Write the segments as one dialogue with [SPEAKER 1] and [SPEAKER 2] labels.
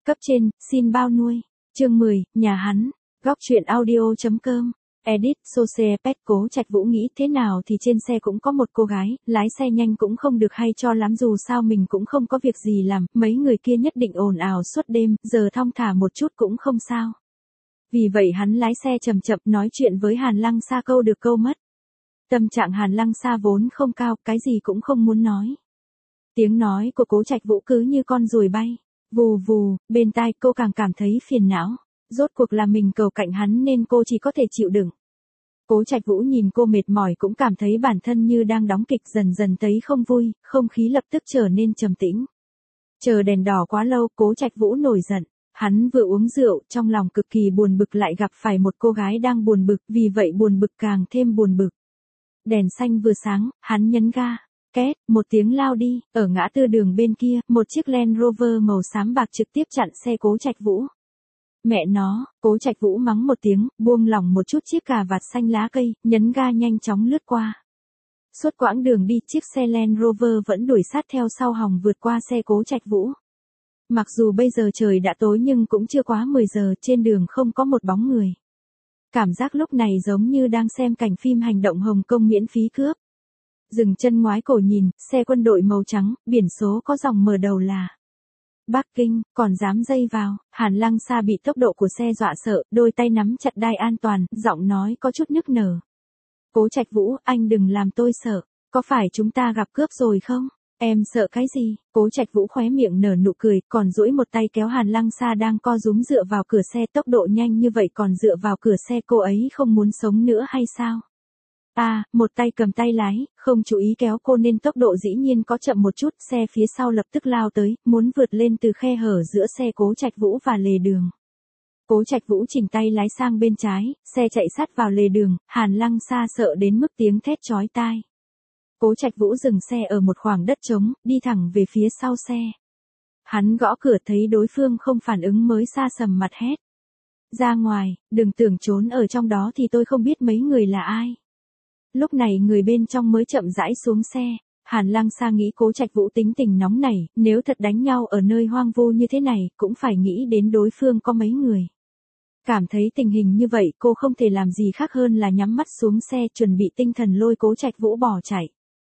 [SPEAKER 1] Cấp trên, xin bao nuôi. Chương 10, nhà hắn. Góc truyện audio.com. Edit, Sociopet. Cố Trạch Vũ nghĩ thế nào thì trên xe cũng có một cô gái, lái xe nhanh cũng không được hay cho lắm, dù sao mình cũng không có việc gì làm, mấy người kia nhất định ồn ào suốt đêm, giờ thong thả một chút cũng không sao. Vì vậy hắn lái xe chậm chậm nói chuyện với Hàn Lăng Sa câu được câu mất. Tâm trạng Hàn Lăng Sa vốn không cao, cái gì cũng không muốn nói. Tiếng nói của Cố Trạch Vũ cứ như con ruồi bay, vù vù, bên tai cô càng cảm thấy phiền não. Rốt cuộc là mình cầu cạnh hắn nên cô chỉ có thể chịu đựng. Cố Trạch Vũ nhìn cô mệt mỏi cũng cảm thấy bản thân như đang đóng kịch, dần dần thấy không vui, không khí lập tức trở nên trầm tĩnh. Chờ đèn đỏ quá lâu, Cố Trạch Vũ nổi giận. Hắn vừa uống rượu, trong lòng cực kỳ buồn bực, lại gặp phải một cô gái đang buồn bực, vì vậy buồn bực càng thêm buồn bực. Đèn xanh vừa sáng, hắn nhấn ga. Két, một tiếng lao đi, ở ngã tư đường bên kia, một chiếc Land Rover màu xám bạc trực tiếp chặn xe Cố Trạch Vũ. Mẹ nó, Cố Trạch Vũ mắng một tiếng, buông lỏng một chút chiếc cà vạt xanh lá cây, nhấn ga nhanh chóng lướt qua. Suốt quãng đường đi, chiếc xe Land Rover vẫn đuổi sát theo sau hòng vượt qua xe Cố Trạch Vũ. Mặc dù bây giờ trời đã tối nhưng cũng chưa quá 10 giờ, trên đường không có một bóng người. Cảm giác lúc này giống như đang xem cảnh phim hành động Hồng Kông miễn phí cướp. Dừng chân ngoái cổ nhìn, xe quân đội màu trắng, biển số có dòng mở đầu là Bắc Kinh, còn dám dây vào. Hàn Lăng Sa bị tốc độ của xe dọa sợ, đôi tay nắm chặt đai an toàn, giọng nói có chút nức nở. Cố Trạch Vũ, anh đừng làm tôi sợ, có phải chúng ta gặp cướp rồi không? Em sợ cái gì? Cố Trạch Vũ khóe miệng nở nụ cười, còn duỗi một tay kéo Hàn Lăng Sa đang co rúm dựa vào cửa xe, tốc độ nhanh như vậy còn dựa vào cửa xe, cô ấy không muốn sống nữa hay sao? Một tay cầm tay lái, không chú ý kéo cô nên tốc độ dĩ nhiên có chậm một chút, xe phía sau lập tức lao tới, muốn vượt lên từ khe hở giữa xe Cố Trạch Vũ và lề đường. Cố Trạch Vũ chỉnh tay lái sang bên trái, xe chạy sát vào lề đường, Hàn Lăng Sa sợ đến mức tiếng thét chói tai. Cố Trạch Vũ dừng xe ở một khoảng đất trống, đi thẳng về phía sau xe. Hắn gõ cửa, thấy đối phương không phản ứng mới sa sầm mặt hét. Ra ngoài, đừng tưởng trốn ở trong đó thì tôi không biết mấy người là ai. Lúc này người bên trong mới chậm rãi xuống xe. Hàn Lăng Sa nghĩ Cố Trạch Vũ tính tình nóng nảy, nếu thật đánh nhau ở nơi hoang vu như thế này, cũng phải nghĩ đến đối phương có mấy người. Cảm thấy tình hình như vậy, cô không thể làm gì khác hơn là nhắm mắt xuống xe, chuẩn bị tinh thần lôi Cố Trạch Vũ bỏ chạy.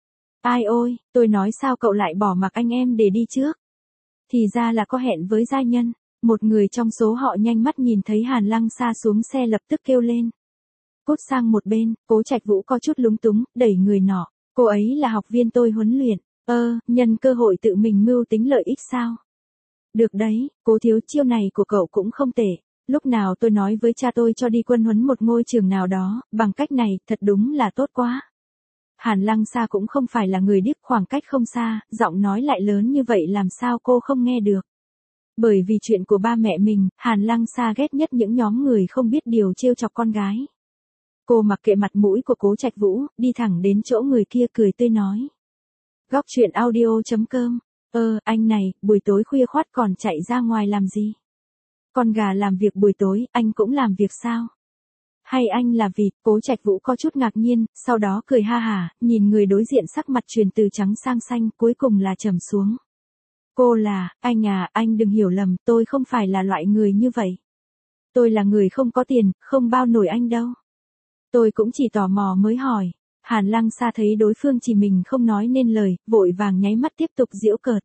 [SPEAKER 1] Ai ôi, tôi nói sao cậu lại bỏ mặc anh em để đi trước? Thì ra là có hẹn với giai nhân. Một người trong số họ nhanh mắt nhìn thấy Hàn Lăng Sa xuống xe lập tức kêu lên. Cút sang một bên, Cố Trạch Vũ có chút lúng túng, đẩy người nọ. Cô ấy là học viên tôi huấn luyện. Nhân cơ hội tự mình mưu tính lợi ích sao? Được đấy, Cố thiếu, chiêu này của cậu cũng không tệ. Lúc nào tôi nói với cha tôi cho đi quân huấn một ngôi trường nào đó, bằng cách này, thật đúng là tốt quá. Hàn Lăng Sa cũng không phải là người điếc, khoảng cách không xa, giọng nói lại lớn như vậy làm sao cô không nghe được. Bởi vì chuyện của ba mẹ mình, Hàn Lăng Sa ghét nhất những nhóm người không biết điều trêu chọc con gái. Cô mặc kệ mặt mũi của Cố Trạch Vũ, đi thẳng đến chỗ người kia cười tươi nói. Góc truyện audio.com. Anh này, buổi tối khuya khoắt còn chạy ra ngoài làm gì? Con gà làm việc buổi tối, anh cũng làm việc sao? Hay anh là vịt? Cố Trạch Vũ có chút ngạc nhiên, sau đó cười ha hả, nhìn người đối diện sắc mặt chuyển từ trắng sang xanh, cuối cùng là trầm xuống. Cô là, anh đừng hiểu lầm, tôi không phải là loại người như vậy. Tôi là người không có tiền, không bao nổi anh đâu. Tôi cũng chỉ tò mò mới hỏi. Hàn Lăng Sa thấy đối phương chỉ mình không nói nên lời, vội vàng nháy mắt tiếp tục giễu cợt.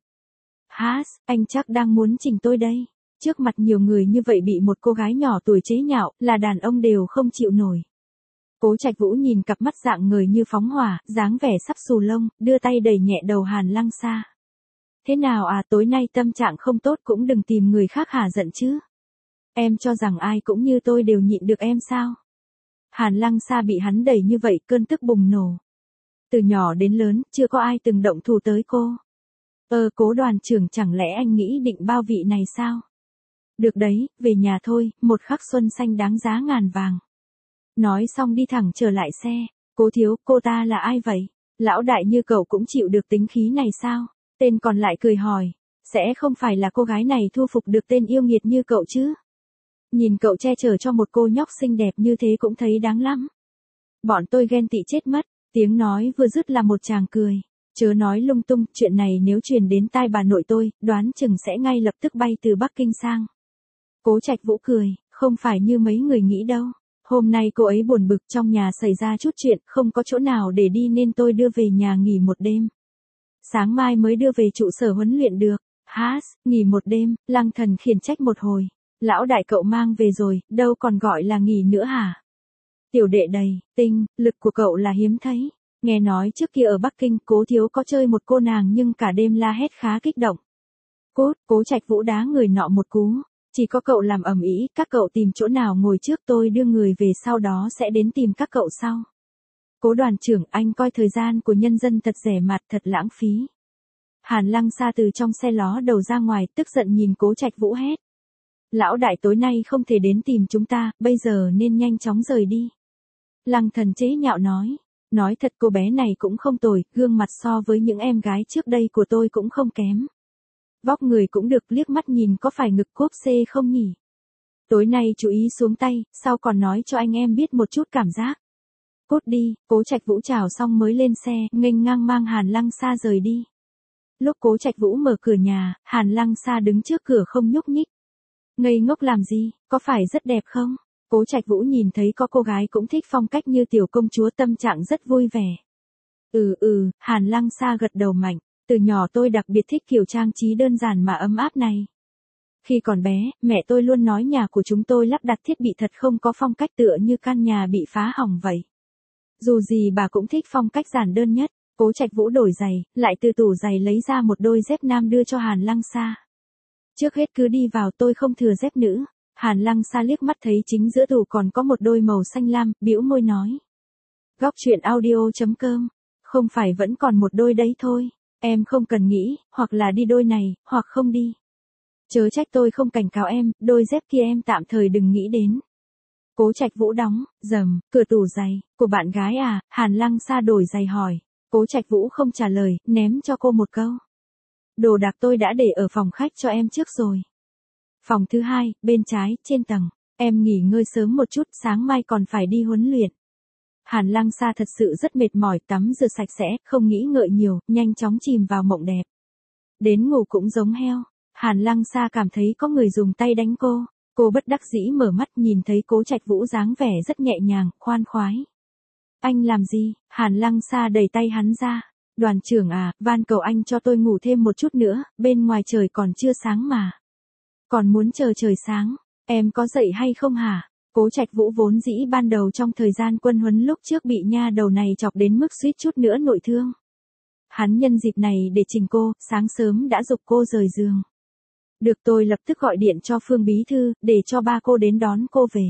[SPEAKER 1] Anh chắc đang muốn chỉnh tôi đây. Trước mặt nhiều người như vậy bị một cô gái nhỏ tuổi chế nhạo, là đàn ông đều không chịu nổi. Cố Trạch Vũ nhìn cặp mắt dạng người như phóng hỏa, dáng vẻ sắp xù lông, đưa tay đẩy nhẹ đầu Hàn Lăng Sa. Thế nào tối nay tâm trạng không tốt cũng đừng tìm người khác hả giận chứ. Em cho rằng ai cũng như tôi đều nhịn được em sao? Hàn Lăng Sa bị hắn đẩy như vậy, cơn tức bùng nổ. Từ nhỏ đến lớn, chưa có ai từng động thủ tới cô. Cố đoàn trưởng, chẳng lẽ anh nghĩ định bao vị này sao? Được đấy, về nhà thôi, một khắc xuân xanh đáng giá ngàn vàng. Nói xong đi thẳng trở lại xe. Cố thiếu, cô ta là ai vậy? Lão đại như cậu cũng chịu được tính khí này sao? Tên còn lại cười hỏi. Sẽ không phải là cô gái này thu phục được tên yêu nghiệt như cậu chứ? Nhìn cậu che chở cho một cô nhóc xinh đẹp như thế cũng thấy đáng lắm. Bọn tôi ghen tị chết mất. Tiếng nói vừa dứt là một chàng cười. Chớ nói lung tung, chuyện này nếu truyền đến tai bà nội tôi, đoán chừng sẽ ngay lập tức bay từ Bắc Kinh sang. Cố Trạch Vũ cười, không phải như mấy người nghĩ đâu. Hôm nay cô ấy buồn bực, trong nhà xảy ra chút chuyện, không có chỗ nào để đi nên tôi đưa về nhà nghỉ một đêm. Sáng mai mới đưa về trụ sở huấn luyện được. Nghỉ một đêm, Lăng Thần khiển trách một hồi. Lão đại cậu mang về rồi, đâu còn gọi là nghỉ nữa hả? Tiểu đệ đầy, tinh, lực của cậu là hiếm thấy. Nghe nói trước kia ở Bắc Kinh, Cố thiếu có chơi một cô nàng nhưng cả đêm la hét khá kích động. Cố Trạch Vũ đá người nọ một cú. Chỉ có cậu làm ầm ĩ, các cậu tìm chỗ nào ngồi trước, tôi đưa người về, sau đó sẽ đến tìm các cậu sau. Cố đoàn trưởng, anh coi thời gian của nhân dân thật rẻ mạt, thật lãng phí. Hàn Lăng Sa từ trong xe ló đầu ra ngoài, tức giận nhìn Cố Trạch Vũ hét. Lão đại tối nay không thể đến tìm chúng ta, bây giờ nên nhanh chóng rời đi. Lăng Thần chế nhạo nói. Nói thật cô bé này cũng không tồi, gương mặt so với những em gái trước đây của tôi cũng không kém. Vóc người cũng được, liếc mắt nhìn có phải ngực cốp C không nhỉ? Tối nay chú ý xuống tay, sau còn nói cho anh em biết một chút cảm giác. Cút đi, Cố Trạch Vũ chào xong mới lên xe, nghênh ngang mang Hàn Lăng Sa rời đi. Lúc Cố Trạch Vũ mở cửa nhà, Hàn Lăng Sa đứng trước cửa không nhúc nhích. Ngây ngốc làm gì, có phải rất đẹp không? Cố Trạch Vũ nhìn thấy có cô gái cũng thích phong cách như tiểu công chúa, tâm trạng rất vui vẻ. Hàn Lăng Sa gật đầu mạnh. Từ nhỏ tôi đặc biệt thích kiểu trang trí đơn giản mà ấm áp này. Khi còn bé, mẹ tôi luôn nói nhà của chúng tôi lắp đặt thiết bị thật không có phong cách, tựa như căn nhà bị phá hỏng vậy. Dù gì bà cũng thích phong cách giản đơn nhất. Cố Trạch Vũ đổi giày, lại từ tủ giày lấy ra một đôi dép nam đưa cho Hàn Lăng Sa. Trước hết cứ đi vào, tôi không thừa dép nữ. Hàn Lăng Sa liếc mắt thấy chính giữa tủ còn có một đôi màu xanh lam, bĩu môi nói. Góc truyện audio.com, không phải vẫn còn một đôi đấy thôi. Em không cần nghĩ, hoặc là đi đôi này, hoặc không đi. Chớ trách tôi không cảnh cáo em, đôi dép kia em tạm thời đừng nghĩ đến. Cố Trạch Vũ đóng, cửa tủ giày, của bạn gái à? Hàn Lăng Sa đổi giày hỏi. Cố Trạch Vũ không trả lời, ném cho cô một câu. Đồ đạc tôi đã để ở phòng khách cho em trước rồi. Phòng thứ 2, bên trái, trên tầng. Em nghỉ ngơi sớm một chút, sáng mai còn phải đi huấn luyện. Hàn Lăng Sa thật sự rất mệt mỏi, tắm rửa sạch sẽ, không nghĩ ngợi nhiều, nhanh chóng chìm vào mộng đẹp. Đến ngủ cũng giống heo. Hàn Lăng Sa cảm thấy có người dùng tay đánh cô. Cô bất đắc dĩ mở mắt, nhìn thấy Cố Trạch Vũ dáng vẻ rất nhẹ nhàng, khoan khoái. Anh làm gì? Hàn Lăng Sa đẩy tay hắn ra. Đoàn trưởng à, van cầu anh cho tôi ngủ thêm một chút nữa, bên ngoài trời còn chưa sáng mà. Còn muốn chờ trời sáng, em có dậy hay không hả? Cố Trạch Vũ vốn dĩ ban đầu trong thời gian quân huấn lúc trước bị nha đầu này chọc đến mức suýt chút nữa nội thương. Hắn nhân dịp này để chỉnh cô, sáng sớm đã giục cô rời giường. Được, tôi lập tức gọi điện cho Phương bí thư, để cho ba cô đến đón cô về.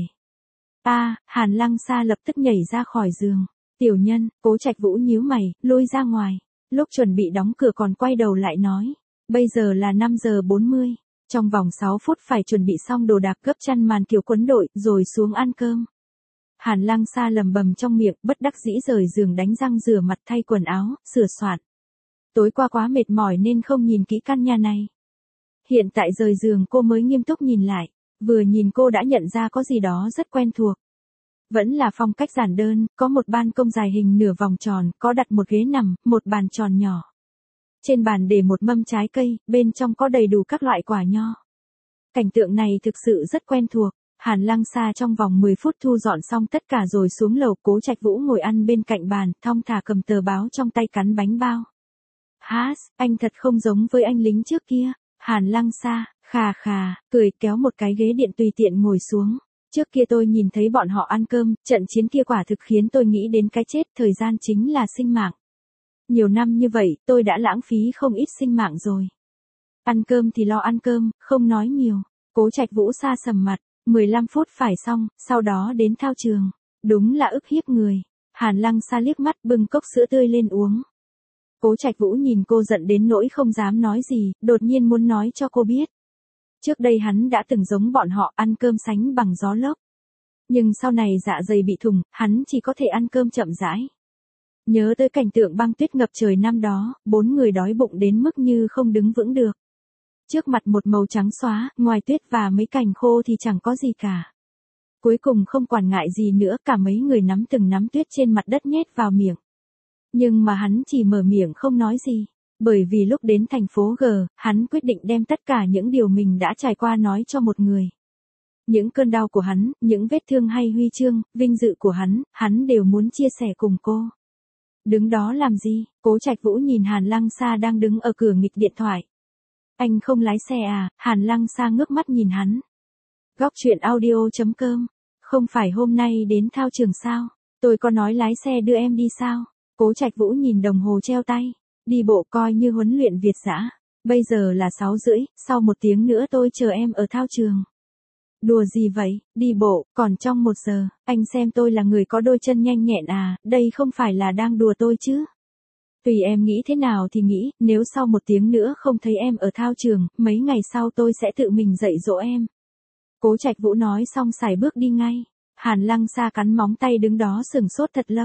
[SPEAKER 1] Hàn Lăng Sa lập tức nhảy ra khỏi giường. Tiểu nhân, Cố Trạch Vũ nhíu mày, lui ra ngoài. Lúc chuẩn bị đóng cửa còn quay đầu lại nói. Bây giờ là 5 giờ 40. Trong vòng 6 phút phải chuẩn bị xong đồ đạc, gấp chăn màn kiểu quấn đội, rồi xuống ăn cơm. Hàn Lăng Sa lầm bầm trong miệng, bất đắc dĩ rời giường đánh răng rửa mặt thay quần áo, sửa soạn. Tối qua quá mệt mỏi nên không nhìn kỹ căn nhà này. Hiện tại rời giường cô mới nghiêm túc nhìn lại, vừa nhìn cô đã nhận ra có gì đó rất quen thuộc. Vẫn là phong cách giản đơn, có một ban công dài hình nửa vòng tròn, có đặt một ghế nằm, một bàn tròn nhỏ. Trên bàn để một mâm trái cây, bên trong có đầy đủ các loại quả nho. Cảnh tượng này thực sự rất quen thuộc. Hàn Lăng Sa trong vòng 10 phút thu dọn xong tất cả rồi xuống lầu. Cố Trạch Vũ ngồi ăn bên cạnh bàn, thong thả cầm tờ báo trong tay cắn bánh bao. Anh thật không giống với anh lính trước kia. Hàn Lăng Sa, khà khà, cười kéo một cái ghế điện tùy tiện ngồi xuống. Trước kia tôi nhìn thấy bọn họ ăn cơm, trận chiến kia quả thực khiến tôi nghĩ đến cái chết, thời gian chính là sinh mạng. Nhiều năm như vậy, tôi đã lãng phí không ít sinh mạng rồi. Ăn cơm thì lo ăn cơm, không nói nhiều. Cố Trạch Vũ sa sầm mặt, 15 phút phải xong, sau đó đến thao trường. Đúng là ức hiếp người. Hàn Lăng Sa liếc mắt bưng cốc sữa tươi lên uống. Cố Trạch Vũ nhìn cô giận đến nỗi không dám nói gì, đột nhiên muốn nói cho cô biết. Trước đây hắn đã từng giống bọn họ, ăn cơm sánh bằng gió lốc. Nhưng sau này dạ dày bị thủng, hắn chỉ có thể ăn cơm chậm rãi. Nhớ tới cảnh tượng băng tuyết ngập trời năm đó, 4 người đói bụng đến mức như không đứng vững được. Trước mặt một màu trắng xóa, ngoài tuyết và mấy cành khô thì chẳng có gì cả. Cuối cùng không quản ngại gì nữa, cả mấy người nắm từng nắm tuyết trên mặt đất nhét vào miệng. Nhưng mà hắn chỉ mở miệng không nói gì. Bởi vì lúc đến thành phố G, hắn quyết định đem tất cả những điều mình đã trải qua nói cho một người. Những cơn đau của hắn, những vết thương hay huy chương, vinh dự của hắn đều muốn chia sẻ cùng cô. Đứng đó làm gì? Cố Trạch Vũ nhìn Hàn Lăng Sa đang đứng ở cửa nghịch điện thoại. Anh không lái xe à? Hàn Lăng Sa ngước mắt nhìn hắn. Góc truyện audio.com. Không phải hôm nay đến thao trường sao? Tôi có nói lái xe đưa em đi sao? Cố Trạch Vũ nhìn đồng hồ treo tay. Đi bộ coi như huấn luyện Việt dã. Bây giờ là 6:30, sau 1 tiếng nữa tôi chờ em ở thao trường. Đùa gì vậy, đi bộ, còn trong 1 giờ, anh xem tôi là người có đôi chân nhanh nhẹn à, đây không phải là đang đùa tôi chứ. Tùy em nghĩ thế nào thì nghĩ, nếu sau 1 tiếng nữa không thấy em ở thao trường, mấy ngày sau tôi sẽ tự mình dạy dỗ em. Cố Trạch Vũ nói xong sải bước đi ngay. Hàn Lăng Sa cắn móng tay đứng đó sửng sốt thật lâu.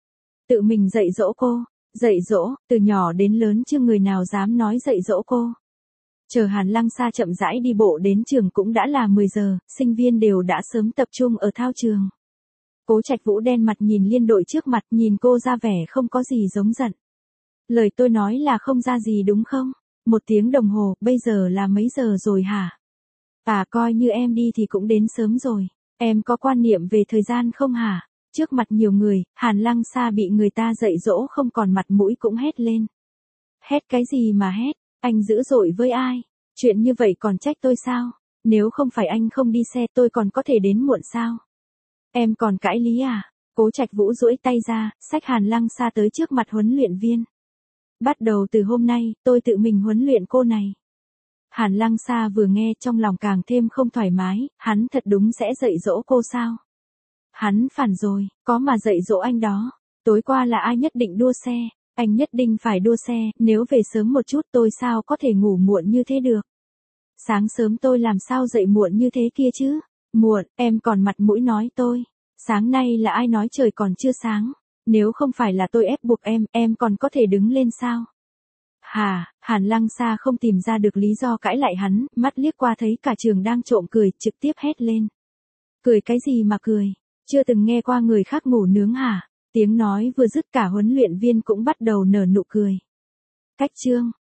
[SPEAKER 1] Tự mình dạy dỗ cô, dạy dỗ, từ nhỏ đến lớn chưa người nào dám nói dạy dỗ cô. Chờ Hàn Lăng Sa chậm rãi đi bộ đến trường cũng đã là 10 giờ, sinh viên đều đã sớm tập trung ở thao trường. Cố Trạch Vũ đen mặt nhìn liên đội trước mặt, nhìn cô ra vẻ không có gì giống giận. Lời tôi nói là không ra gì đúng không? 1 tiếng đồng hồ, bây giờ là mấy giờ rồi hả? À coi như em đi thì cũng đến sớm rồi. Em có quan niệm về thời gian không hả? Trước mặt nhiều người, Hàn Lăng Sa bị người ta dạy dỗ không còn mặt mũi cũng hét lên. Hét cái gì mà hét? Anh dữ dội với ai? Chuyện như vậy còn trách tôi sao? Nếu không phải anh không đi xe tôi còn có thể đến muộn sao? Em còn cãi lý à? Cố Trạch Vũ duỗi tay ra, xách Hàn Lăng Sa tới trước mặt huấn luyện viên. Bắt đầu từ hôm nay, tôi tự mình huấn luyện cô này. Hàn Lăng Sa vừa nghe trong lòng càng thêm không thoải mái, hắn thật đúng sẽ dạy dỗ cô sao? Hắn phản rồi, có mà dạy dỗ anh đó. Tối qua là ai nhất định đua xe? Anh nhất định phải đua xe, nếu về sớm một chút tôi sao có thể ngủ muộn như thế được. Sáng sớm tôi làm sao dậy muộn như thế kia chứ? Muộn, em còn mặt mũi nói tôi. Sáng nay là ai nói trời còn chưa sáng? Nếu không phải là tôi ép buộc em còn có thể đứng lên sao? Hà, Hàn Lăng Sa không tìm ra được lý do cãi lại hắn, mắt liếc qua thấy cả trường đang trộm cười, trực tiếp hét lên. Cười cái gì mà cười? Chưa từng nghe qua người khác ngủ nướng hả? Tiếng nói vừa dứt cả huấn luyện viên cũng bắt đầu nở nụ cười. Cách chương.